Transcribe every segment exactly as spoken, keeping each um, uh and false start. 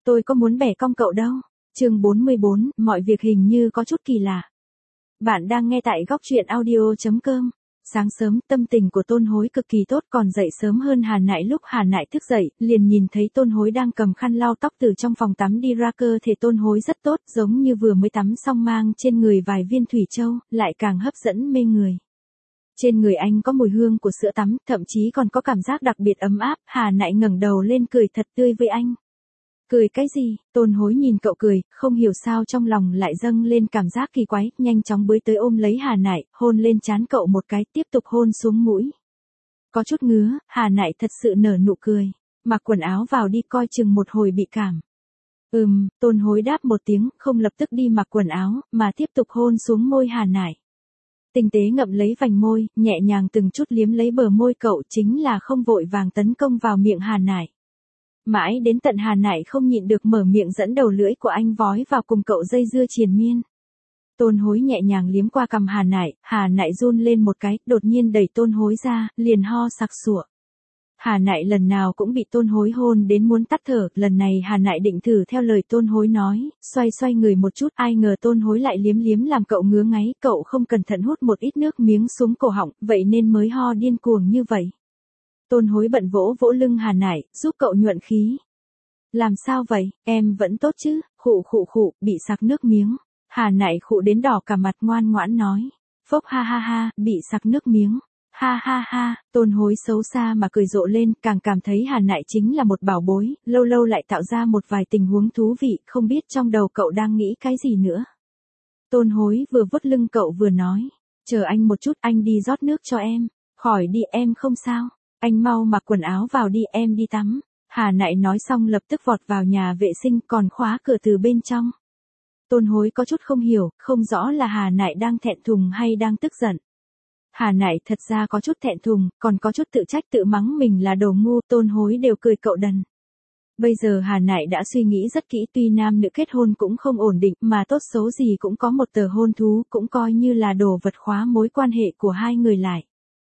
tôi có muốn bẻ cong cậu đâu. Chương bốn mươi bốn, mọi việc hình như có chút kỳ lạ. Bạn đang nghe tại góc truyện audio chấm com. Sáng sớm, tâm tình của Tôn Hối cực kỳ tốt, còn dậy sớm hơn Hà Nại. Lúc Hà Nại thức dậy, liền nhìn thấy Tôn Hối đang cầm khăn lau tóc từ trong phòng tắm đi ra. Cơ thể Tôn Hối rất tốt, giống như vừa mới tắm xong, mang trên người vài viên thủy châu, lại càng hấp dẫn mê người. Trên người anh có mùi hương của sữa tắm, thậm chí còn có cảm giác đặc biệt ấm áp. Hà Nại ngẩng đầu lên cười thật tươi với anh. Cười cái gì? Tôn Hối nhìn cậu cười, không hiểu sao trong lòng lại dâng lên cảm giác kỳ quái, nhanh chóng bới tới ôm lấy Hà Nại, hôn lên trán cậu một cái, tiếp tục hôn xuống mũi. Có chút ngứa, Hà Nại thật sự nở nụ cười. Mặc quần áo vào đi, coi chừng một hồi bị cảm. Ừm, Tôn Hối đáp một tiếng, không lập tức đi mặc quần áo, mà tiếp tục hôn xuống môi Hà Nại. Tinh tế ngậm lấy vành môi, nhẹ nhàng từng chút liếm lấy bờ môi cậu, chính là không vội vàng tấn công vào miệng Hà Nại. Mãi đến tận Hà Nại không nhịn được mở miệng, dẫn đầu lưỡi của anh vói vào cùng cậu dây dưa triền miên. Tôn Hối nhẹ nhàng liếm qua cằm Hà Nại, Hà Nại run lên một cái, đột nhiên đẩy Tôn Hối ra, liền ho sặc sụa. Hà Nại lần nào cũng bị Tôn Hối hôn đến muốn tắt thở, lần này Hà Nại định thử theo lời Tôn Hối nói, xoay xoay người một chút, ai ngờ Tôn Hối lại liếm liếm làm cậu ngứa ngáy, cậu không cẩn thận hút một ít nước miếng xuống cổ họng, vậy nên mới ho điên cuồng như vậy. Tôn Hối bận vỗ vỗ lưng Hà Nại, giúp cậu nhuận khí. Làm sao vậy, em vẫn tốt chứ? Khụ khụ khụ, bị sặc nước miếng. Hà Nại khụ đến đỏ cả mặt, ngoan ngoãn nói. Phốc ha ha ha, bị sặc nước miếng. Ha ha ha, Tôn Hối xấu xa mà cười rộ lên, càng cảm thấy Hà Nại chính là một bảo bối, lâu lâu lại tạo ra một vài tình huống thú vị, không biết trong đầu cậu đang nghĩ cái gì nữa. Tôn Hối vừa vuốt lưng cậu vừa nói. Chờ anh một chút, anh đi rót nước cho em. Khỏi đi, em không sao. Anh mau mặc quần áo vào đi, em đi tắm. Hà Nại nói xong lập tức vọt vào nhà vệ sinh, còn khóa cửa từ bên trong. Tôn Hối có chút không hiểu, không rõ là Hà Nại đang thẹn thùng hay đang tức giận. Hà Nại thật ra có chút thẹn thùng, còn có chút tự trách tự mắng mình là đồ ngu. Tôn Hối đều cười cậu đần. Bây giờ Hà Nại đã suy nghĩ rất kỹ, tuy nam nữ kết hôn cũng không ổn định, mà tốt xấu gì cũng có một tờ hôn thú, cũng coi như là đồ vật khóa mối quan hệ của hai người lại.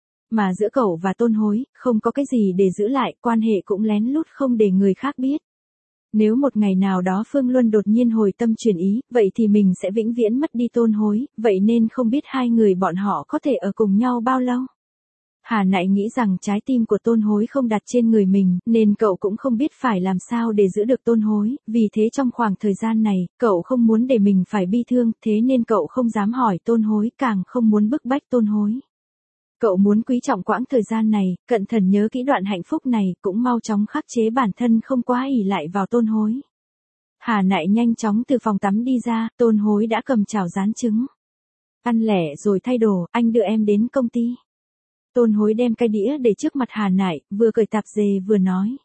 Mà giữa cậu và Tôn Hối, không có cái gì để giữ lại, quan hệ cũng lén lút không để người khác biết. Nếu một ngày nào đó Phương Luân đột nhiên hồi tâm chuyển ý, vậy thì mình sẽ vĩnh viễn mất đi Tôn Hối, vậy nên không biết hai người bọn họ có thể ở cùng nhau bao lâu. Hà Nại nghĩ rằng trái tim của Tôn Hối không đặt trên người mình, nên cậu cũng không biết phải làm sao để giữ được Tôn Hối, vì thế trong khoảng thời gian này, cậu không muốn để mình phải bi thương, thế nên cậu không dám hỏi Tôn Hối, càng không muốn bức bách Tôn Hối. Cậu muốn quý trọng quãng thời gian này, cẩn thận nhớ kỹ đoạn hạnh phúc này, cũng mau chóng khắc chế bản thân không quá ỷ lại vào Tôn Hối. Hà Nại nhanh chóng từ phòng tắm đi ra, Tôn Hối đã cầm chảo rán trứng. Ăn lẻ rồi thay đồ, anh đưa em đến công ty. Tôn Hối đem cái đĩa để trước mặt Hà Nại, vừa cởi tạp dề vừa nói.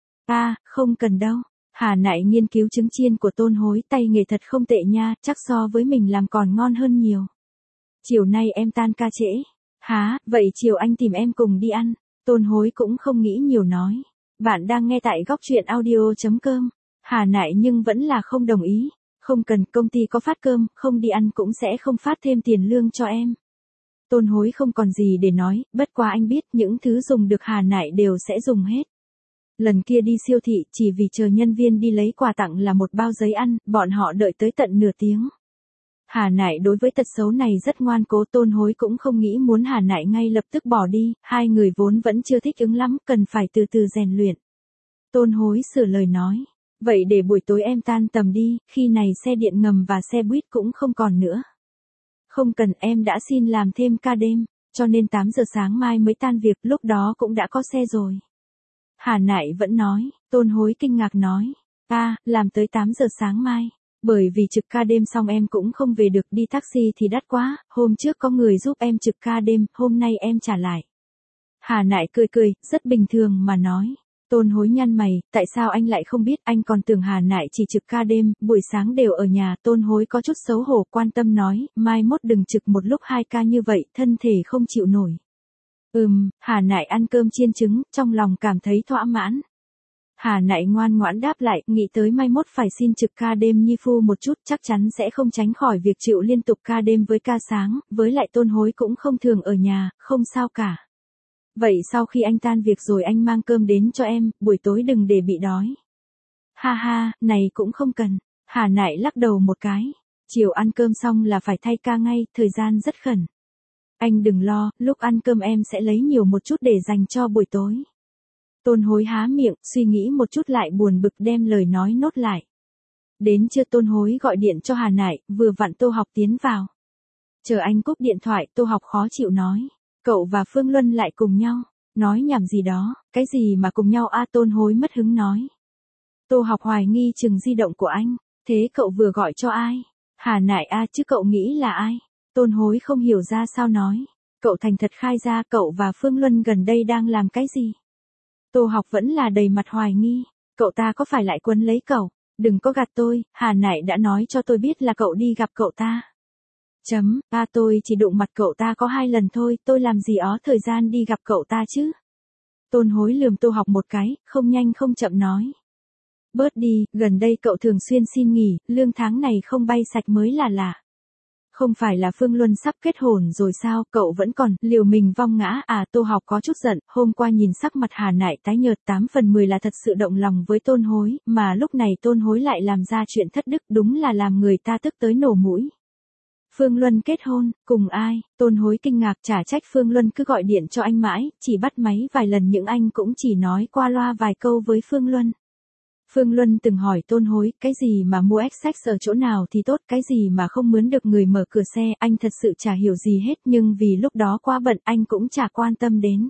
À, không cần đâu. Hà Nại nghiên cứu trứng chiên của Tôn Hối, tay nghề thật không tệ nha, chắc so với mình làm còn ngon hơn nhiều. Chiều nay em tan ca trễ. Hả, vậy chiều anh tìm em cùng đi ăn. Tôn Hối cũng không nghĩ nhiều nói. Bạn đang nghe tại góc truyện audio chấm com. Hà Nại nhưng vẫn là không đồng ý. Không cần, công ty có phát cơm, không đi ăn cũng sẽ không phát thêm tiền lương cho em. Tôn Hối không còn gì để nói, bất quá anh biết những thứ dùng được Hà Nại đều sẽ dùng hết. Lần kia đi siêu thị, chỉ vì chờ nhân viên đi lấy quà tặng là một bao giấy ăn, bọn họ đợi tới tận nửa tiếng. Hà Nại đối với tật xấu này rất ngoan cố, Tôn Hối cũng không nghĩ muốn Hà Nại ngay lập tức bỏ đi, hai người vốn vẫn chưa thích ứng lắm, cần phải từ từ rèn luyện. Tôn Hối sửa lời nói, vậy để buổi tối em tan tầm đi, khi này xe điện ngầm và xe buýt cũng không còn nữa. Không cần, em đã xin làm thêm ca đêm, cho nên tám giờ sáng mai mới tan việc, lúc đó cũng đã có xe rồi. Hà Nại vẫn nói, Tôn Hối kinh ngạc nói, à, làm tới tám giờ sáng mai. Bởi vì trực ca đêm xong em cũng không về được, đi taxi thì đắt quá, hôm trước có người giúp em trực ca đêm, hôm nay em trả lại. Hà Nại cười cười, rất bình thường mà nói. Tôn Hối nhăn mày, tại sao anh lại không biết, anh còn tưởng Hà Nại chỉ trực ca đêm, buổi sáng đều ở nhà. Tôn Hối có chút xấu hổ, quan tâm nói, mai mốt đừng trực một lúc hai ca như vậy, thân thể không chịu nổi. Ừm, Hà Nại ăn cơm chiên trứng, trong lòng cảm thấy thỏa mãn. Hà Nại ngoan ngoãn đáp lại, nghĩ tới mai mốt phải xin trực ca đêm nhi phu một chút, chắc chắn sẽ không tránh khỏi việc chịu liên tục ca đêm với ca sáng, với lại Tôn Hối cũng không thường ở nhà, không sao cả. Vậy sau khi anh tan việc rồi anh mang cơm đến cho em, buổi tối đừng để bị đói. Ha ha, này cũng không cần. Hà Nại lắc đầu một cái. Chiều ăn cơm xong là phải thay ca ngay, thời gian rất khẩn. Anh đừng lo, lúc ăn cơm em sẽ lấy nhiều một chút để dành cho buổi tối. Tôn Hối há miệng, suy nghĩ một chút lại buồn bực đem lời nói nốt lại. Đến trưa Tôn Hối gọi điện cho Hà Nại, vừa vặn Tô Học tiến vào. Chờ anh cúp điện thoại, Tô Học khó chịu nói. Cậu và Phương Luân lại cùng nhau. Nói nhảm gì đó, cái gì mà cùng nhau a Tôn Hối mất hứng nói. Tô Học hoài nghi chừng di động của anh. Thế cậu vừa gọi cho ai? Hà Nại a chứ cậu nghĩ là ai? Tôn Hối không hiểu ra sao nói. Cậu thành thật khai ra cậu và Phương Luân gần đây đang làm cái gì? Tô Học vẫn là đầy mặt hoài nghi. Cậu ta có phải lại quấn lấy cậu? Đừng có gạt tôi, Hà Nại đã nói cho tôi biết là cậu đi gặp cậu ta. Chấm, ba tôi chỉ đụng mặt cậu ta có hai lần thôi, tôi làm gì ó thời gian đi gặp cậu ta chứ? Tôn Hối lườm Tô Học một cái, không nhanh không chậm nói. Bớt đi, gần đây cậu thường xuyên xin nghỉ, lương tháng này không bay sạch mới là lạ. Không phải là Phương Luân sắp kết hôn rồi sao, cậu vẫn còn, liều mình vong ngã à Tô Học có chút giận, hôm qua nhìn sắc mặt Hà Nại tái nhợt tám phần mười là thật sự động lòng với Tôn Hối, mà lúc này Tôn Hối lại làm ra chuyện thất đức đúng là làm người ta tức tới nổ mũi. Phương Luân kết hôn, cùng ai, Tôn Hối kinh ngạc chả trách Phương Luân cứ gọi điện cho anh mãi, chỉ bắt máy vài lần những anh cũng chỉ nói qua loa vài câu với Phương Luân. Phương Luân từng hỏi Tôn Hối, cái gì mà mua Essex ở chỗ nào thì tốt, cái gì mà không mướn được người mở cửa xe, anh thật sự chả hiểu gì hết nhưng vì lúc đó quá bận anh cũng chả quan tâm đến.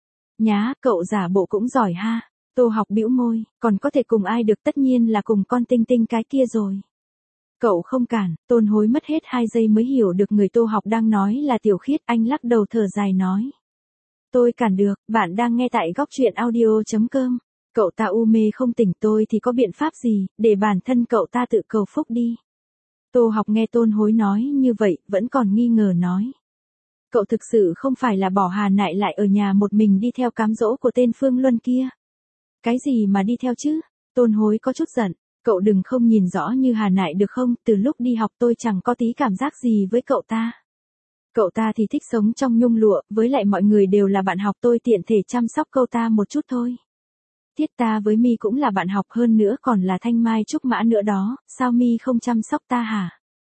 Nhá, cậu giả bộ cũng giỏi ha. Tô Học bĩu môi, còn có thể cùng ai được tất nhiên là cùng con Tinh Tinh cái kia rồi. Cậu không cản, Tôn Hối mất hết hai giây mới hiểu được người Tô Học đang nói là Tiểu Khiết, anh lắc đầu thở dài nói. Tôi cản được, bạn đang nghe tại góc truyện audio chấm com. Cậu ta u mê không tỉnh tôi thì có biện pháp gì, để bản thân cậu ta tự cầu phúc đi. Tô Học nghe Tôn Hối nói như vậy, vẫn còn nghi ngờ nói. Cậu thực sự không phải là bỏ Hà Nại lại ở nhà một mình đi theo cám dỗ của tên Phương Luân kia. Cái gì mà đi theo chứ? Tôn Hối có chút giận. Cậu đừng không nhìn rõ như Hà Nại được không, từ lúc đi học tôi chẳng có tí cảm giác gì với cậu ta. Cậu ta thì thích sống trong nhung lụa, với lại mọi người đều là bạn học tôi tiện thể chăm sóc cậu ta một chút thôi. Tiết ta với Mi cũng là bạn học hơn nữa còn là Thanh Mai Trúc Mã nữa đó, sao Mi không chăm sóc ta hả?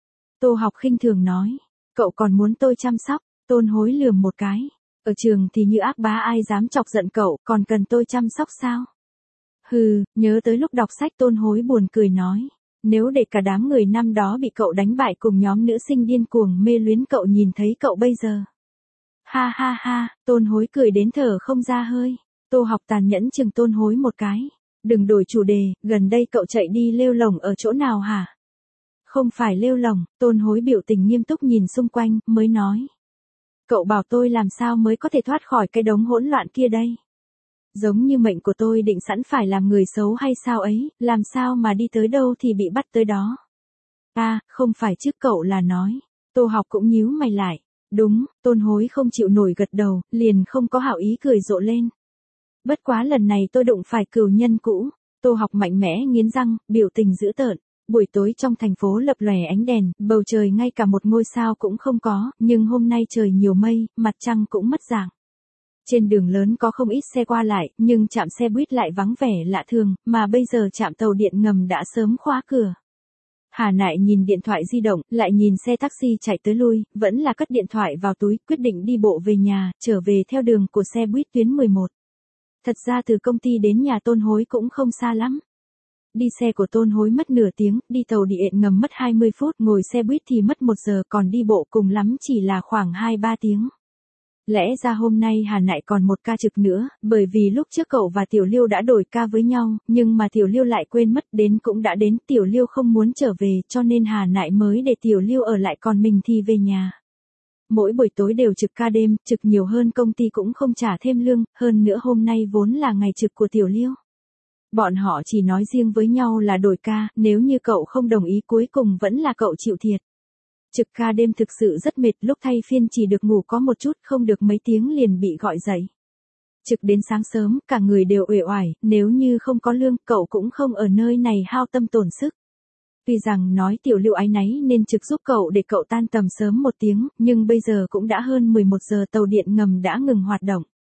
Tô Học khinh thường nói, cậu còn muốn tôi chăm sóc, Tôn Hối lườm một cái, ở trường thì như ác bá ai dám chọc giận cậu, còn cần tôi chăm sóc sao? Hừ, nhớ tới lúc đọc sách Tôn Hối buồn cười nói, nếu để cả đám người năm đó bị cậu đánh bại cùng nhóm nữ sinh điên cuồng mê luyến cậu nhìn thấy cậu bây giờ. Ha ha ha, Tôn Hối cười đến thở không ra hơi. Tô Học tàn nhẫn chừng Tôn Hối một cái. Đừng đổi chủ đề, gần đây cậu chạy đi lêu lổng ở chỗ nào hả? Không phải lêu lổng, Tôn Hối biểu tình nghiêm túc nhìn xung quanh, mới nói. Cậu bảo tôi làm sao mới có thể thoát khỏi cái đống hỗn loạn kia đây? Giống như mệnh của tôi định sẵn phải làm người xấu hay sao ấy, làm sao mà đi tới đâu thì bị bắt tới đó. À, không phải chứ cậu là nói. Tô Học cũng nhíu mày lại. Đúng, Tôn Hối không chịu nổi gật đầu, liền không có hảo ý cười rộ lên. Bất quá lần này tôi đụng phải cừu nhân cũ. Tô Học mạnh mẽ nghiến răng, biểu tình dữ tợn. Buổi tối trong thành phố lập lòe ánh đèn, bầu trời ngay cả một ngôi sao cũng không có, nhưng hôm nay trời nhiều mây, mặt trăng cũng mất dạng. Trên đường lớn có không ít xe qua lại, nhưng trạm xe buýt lại vắng vẻ lạ thường, mà bây giờ trạm tàu điện ngầm đã sớm khóa cửa. Hà Nại nhìn điện thoại di động, lại nhìn xe taxi chạy tới lui, vẫn là cất điện thoại vào túi, quyết định đi bộ về nhà, trở về theo đường của xe buýt tuyến mười một. Thật ra từ công ty đến nhà Tôn Hối cũng không xa lắm. Đi xe của Tôn Hối mất nửa tiếng, đi tàu điện ngầm mất hai mươi phút, ngồi xe buýt thì mất một giờ, còn đi bộ cùng lắm chỉ là khoảng hai ba tiếng. Lẽ ra hôm nay Hà Nại còn một ca trực nữa, bởi vì lúc trước cậu và Tiểu Liêu đã đổi ca với nhau, nhưng mà Tiểu Liêu lại quên mất, đến cũng đã đến, Tiểu Liêu không muốn trở về, cho nên Hà Nại mới để Tiểu Liêu ở lại còn mình thì về nhà. Mỗi buổi tối đều trực ca đêm, trực nhiều hơn công ty cũng không trả thêm lương, hơn nữa hôm nay vốn là ngày trực của Tiểu Liêu. Bọn họ chỉ nói riêng với nhau là đổi ca, nếu như cậu không đồng ý cuối cùng vẫn là cậu chịu thiệt. Trực ca đêm thực sự rất mệt, lúc thay phiên chỉ được ngủ có một chút, không được mấy tiếng liền bị gọi dậy. Trực đến sáng sớm, cả người đều uể oải, nếu như không có lương, cậu cũng không ở nơi này hao tâm tổn sức. Tuy rằng nói Tiểu Liêu áy náy nên trực giúp cậu để cậu tan tầm sớm một tiếng, nhưng bây giờ cũng đã hơn mười một giờ, tàu điện ngầm đã ngừng hoạt động.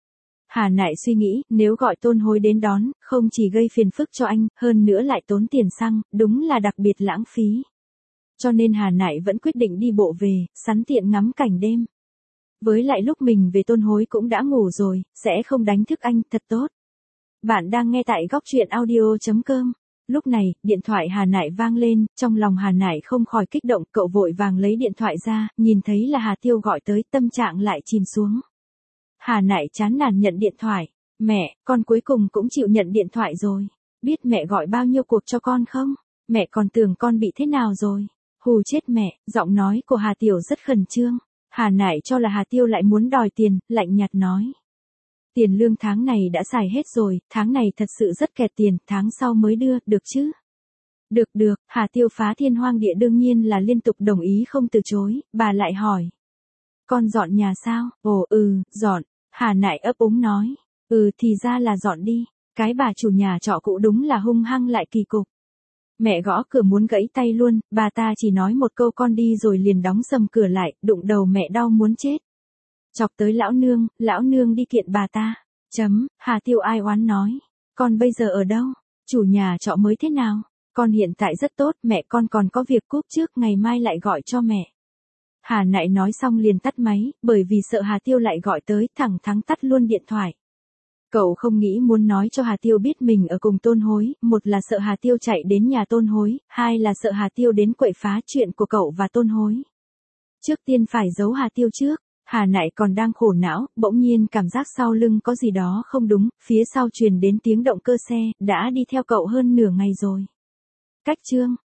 Hà Nại suy nghĩ, nếu gọi Tôn Hối đến đón, không chỉ gây phiền phức cho anh, hơn nữa lại tốn tiền xăng, đúng là đặc biệt lãng phí. Cho nên Hà Nại vẫn quyết định đi bộ về, sẵn tiện ngắm cảnh đêm. Với lại lúc mình về Tôn Hối cũng đã ngủ rồi, sẽ không đánh thức anh, thật tốt. Bạn đang nghe tại góc truyện audio chấm com. Lúc này, điện thoại Hà Nại vang lên, trong lòng Hà Nại không khỏi kích động, cậu vội vàng lấy điện thoại ra, nhìn thấy là Hà Tiêu gọi tới, tâm trạng lại chìm xuống. Hà Nại chán nản nhận điện thoại. Mẹ, con cuối cùng cũng chịu nhận điện thoại rồi. Biết mẹ gọi bao nhiêu cuộc cho con không? Mẹ còn tưởng con bị thế nào rồi? Hù chết mẹ, giọng nói của Hà Tiểu rất khẩn trương. Hà Nại cho là Hà Tiêu lại muốn đòi tiền, lạnh nhạt nói. Tiền lương tháng này đã xài hết rồi, tháng này thật sự rất kẹt tiền, tháng sau mới đưa, được chứ? Được được, Hà Tiêu phá thiên hoang địa đương nhiên là liên tục đồng ý không từ chối, bà lại hỏi. Con dọn nhà sao? Ồ ừ, dọn. Hà Nại ấp úng nói. Ừ thì ra là dọn đi. Cái bà chủ nhà trọ cũ đúng là hung hăng lại kỳ cục. Mẹ gõ cửa muốn gãy tay luôn, bà ta chỉ nói một câu con đi rồi liền đóng sầm cửa lại, đụng đầu mẹ đau muốn chết. Chọc tới lão nương, lão nương đi kiện bà ta. Chấm, Hà Tiêu ai oán nói. Con bây giờ ở đâu? Chủ nhà trọ mới thế nào? Con hiện tại rất tốt, mẹ con còn có việc cúp trước, ngày mai lại gọi cho mẹ. Hà Nại nói xong liền tắt máy, bởi vì sợ Hà Tiêu lại gọi tới, thẳng thắn tắt luôn điện thoại. Cậu không nghĩ muốn nói cho Hà Tiêu biết mình ở cùng Tôn Hối, một là sợ Hà Tiêu chạy đến nhà Tôn Hối, hai là sợ Hà Tiêu đến quậy phá chuyện của cậu và Tôn Hối. Trước tiên phải giấu Hà Tiêu trước, Hà Nại còn đang khổ não, bỗng nhiên cảm giác sau lưng có gì đó không đúng, phía sau truyền đến tiếng động cơ xe, đã đi theo cậu hơn nửa ngày rồi. Cách chương